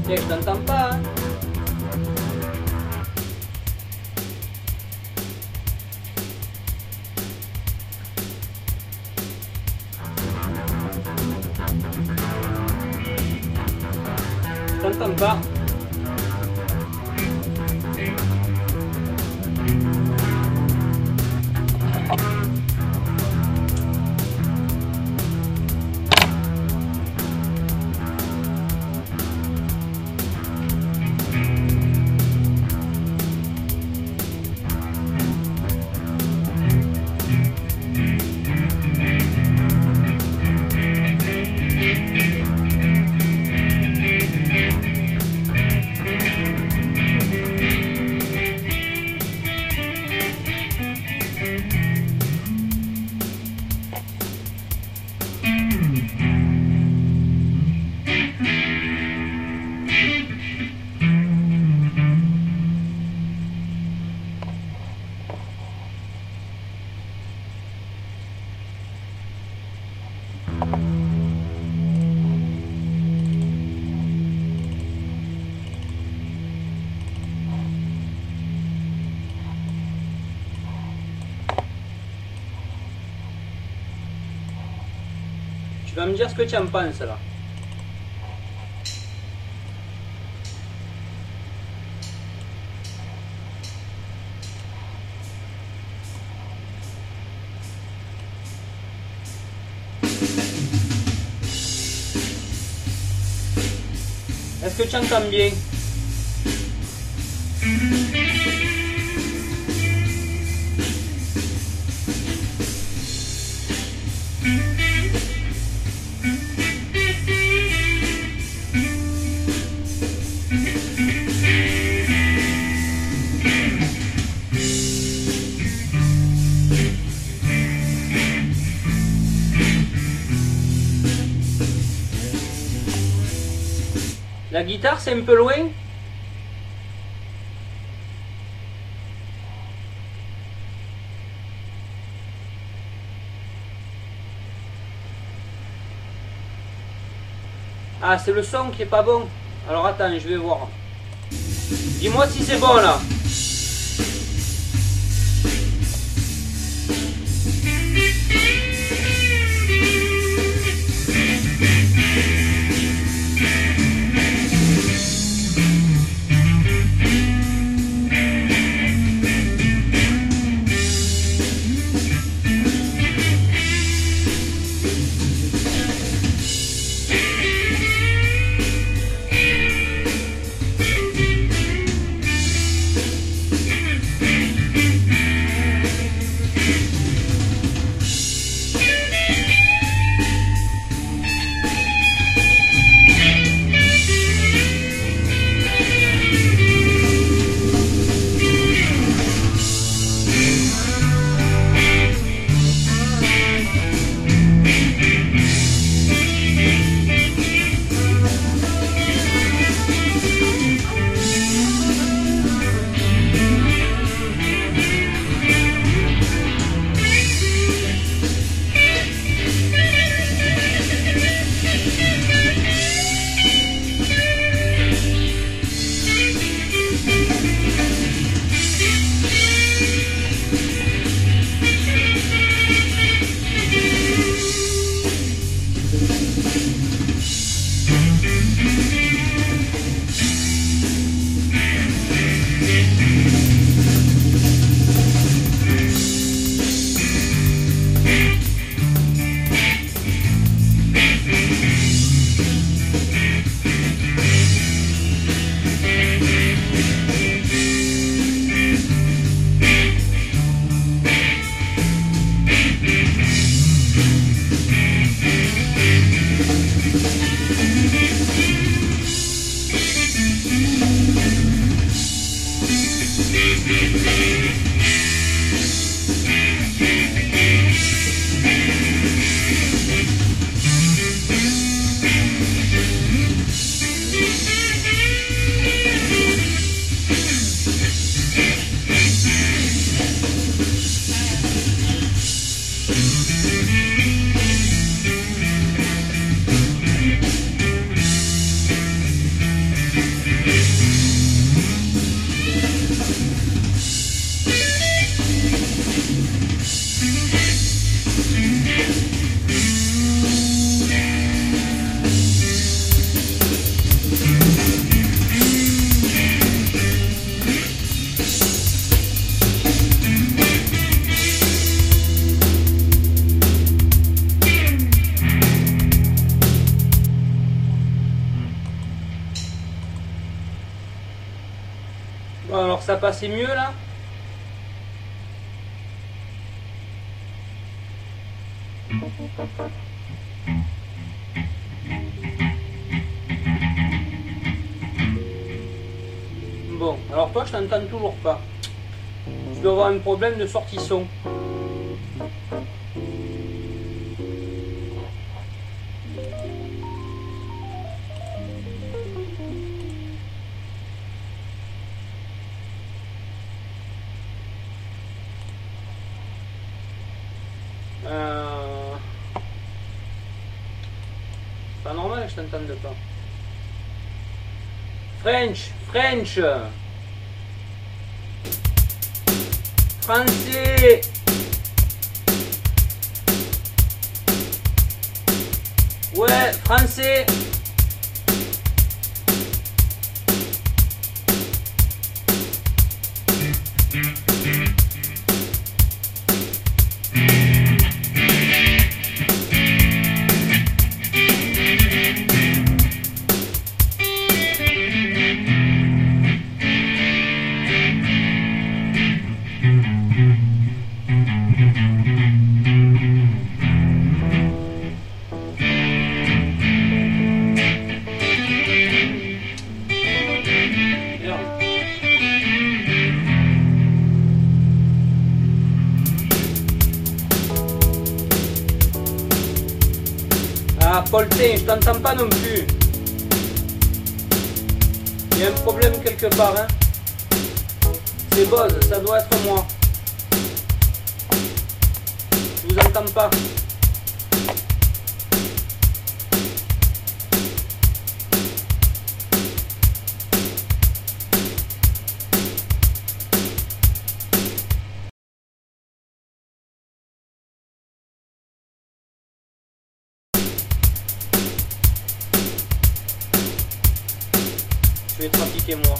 Je t'entends pas, hein. Je t'entends pas. Tu vas me dire ce que tu en penses là. Est-ce que tu entends bien? La guitare, c'est un peu loin? Ah, c'est le son qui est pas bon. Alors attends, je vais voir. Dis-moi si c'est bon là. à passer mieux là. Bon, alors toi je t'entends toujours pas. Je dois avoir un problème de sortie son. Pas normal que je t'entende pas. French. Français. Ouais, français. Ah, Poltin, je t'entends pas non plus. Il y a un problème quelque part, hein. C'est Bose, ça doit être moi. Je vous entends pas. Je vais trafiquer moi.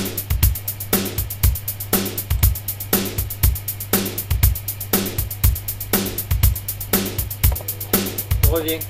Je reviens.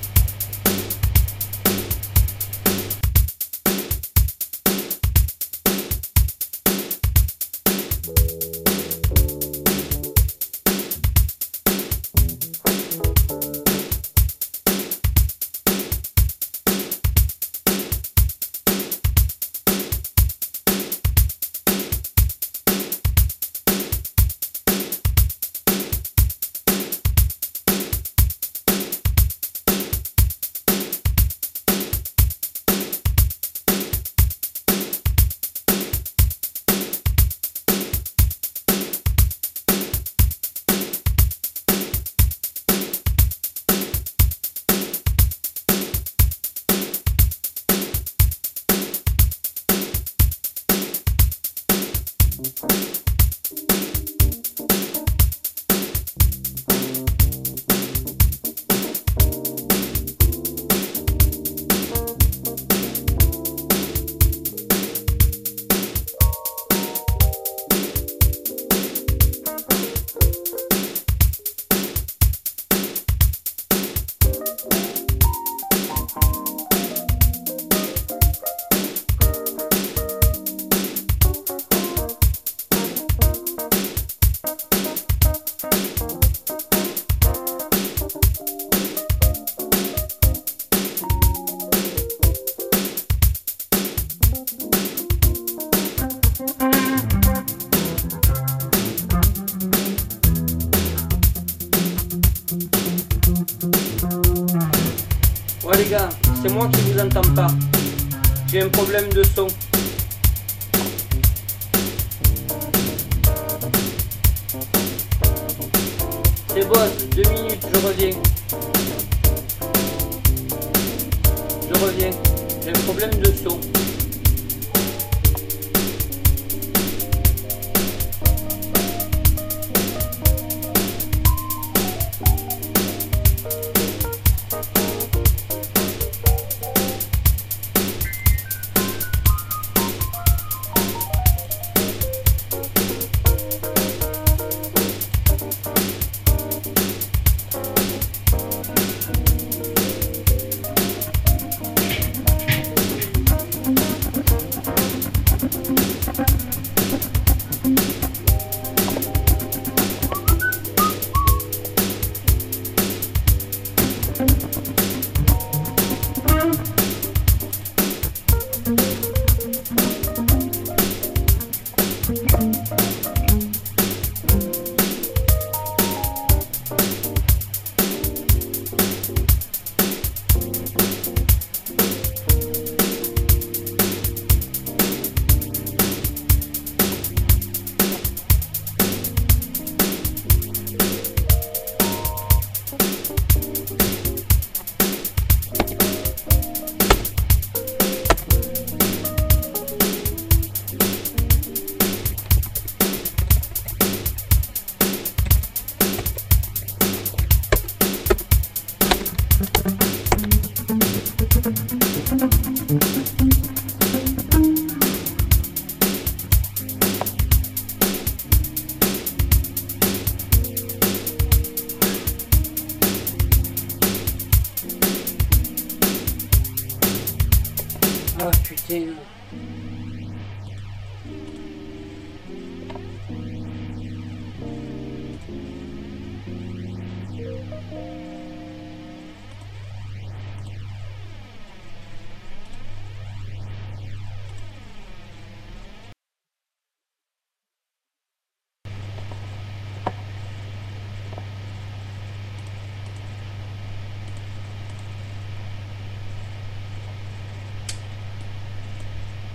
Ouais les gars, c'est moi qui vous entends pas. J'ai un problème de son. C'est Boss, 2 minutes, je reviens. Je reviens. J'ai un problème de son. Ah putain.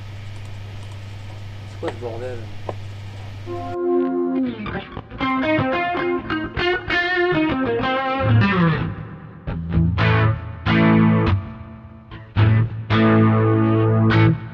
C'est quoi ce bordel?